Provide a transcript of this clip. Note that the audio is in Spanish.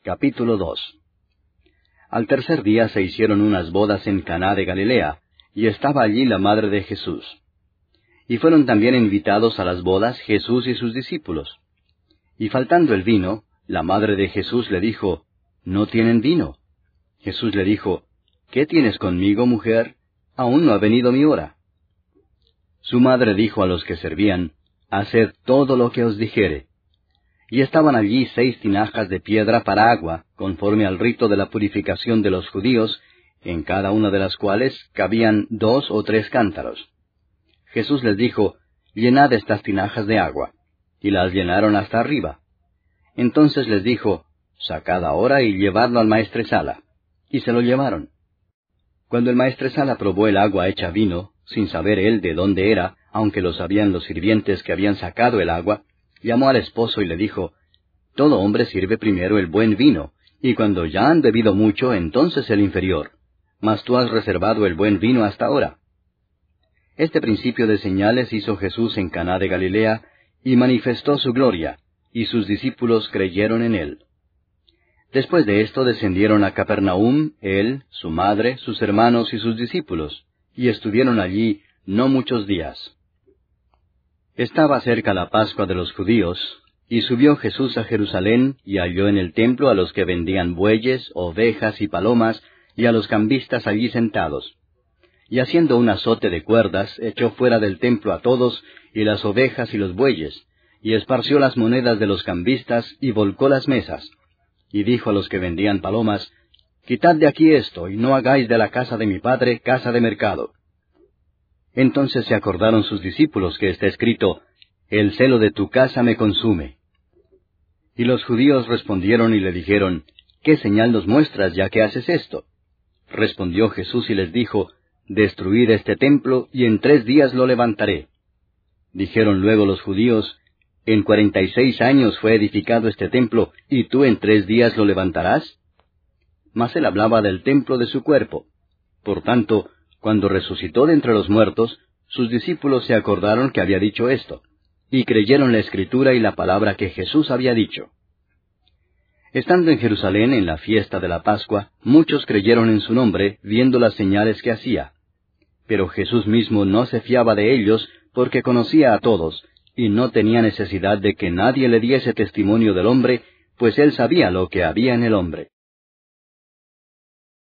Capítulo 2. Al tercer día se hicieron unas bodas en Caná de Galilea, y estaba allí la madre de Jesús. Y fueron también invitados a las bodas Jesús y sus discípulos. Y faltando el vino, la madre de Jesús le dijo, «¿No tienen vino?» Jesús le dijo, «¿Qué tienes conmigo, mujer? Aún no ha venido mi hora». Su madre dijo a los que servían, «Haced todo lo que os dijere». Y estaban allí 6 tinajas de piedra para agua, conforme al rito de la purificación de los judíos, en cada una de las cuales cabían 2 o 3 cántaros. Jesús les dijo, «Llenad estas tinajas de agua». Y las llenaron hasta arriba. Entonces les dijo, «Sacad ahora y llevadlo al maestresala». Y se lo llevaron. Cuando el maestresala probó el agua hecha vino, sin saber él de dónde era, aunque lo sabían los sirvientes que habían sacado el agua, llamó al esposo y le dijo, «Todo hombre sirve primero el buen vino, y cuando ya han bebido mucho, entonces el inferior. Mas tú has reservado el buen vino hasta ahora». Este principio de señales hizo Jesús en Caná de Galilea, y manifestó su gloria, y sus discípulos creyeron en él. Después de esto descendieron a Capernaum, él, su madre, sus hermanos y sus discípulos, y estuvieron allí no muchos días. Estaba cerca la Pascua de los judíos, y subió Jesús a Jerusalén, y halló en el templo a los que vendían bueyes, ovejas y palomas, y a los cambistas allí sentados. Y haciendo un azote de cuerdas, echó fuera del templo a todos, y las ovejas y los bueyes, y esparció las monedas de los cambistas, y volcó las mesas. Y dijo a los que vendían palomas, «Quitad de aquí esto, y no hagáis de la casa de mi padre casa de mercado». Entonces se acordaron sus discípulos que está escrito, «El celo de tu casa me consume». Y los judíos respondieron y le dijeron, «¿Qué señal nos muestras ya que haces esto?» Respondió Jesús y les dijo, «Destruid este templo, y en 3 días lo levantaré». Dijeron luego los judíos, «¿En 46 años fue edificado este templo, y tú en 3 días lo levantarás?» Mas él hablaba del templo de su cuerpo. Por tanto, cuando resucitó de entre los muertos, sus discípulos se acordaron que había dicho esto, y creyeron la Escritura y la palabra que Jesús había dicho. Estando en Jerusalén en la fiesta de la Pascua, muchos creyeron en su nombre, viendo las señales que hacía. Pero Jesús mismo no se fiaba de ellos, porque conocía a todos, y no tenía necesidad de que nadie le diese testimonio del hombre, pues él sabía lo que había en el hombre.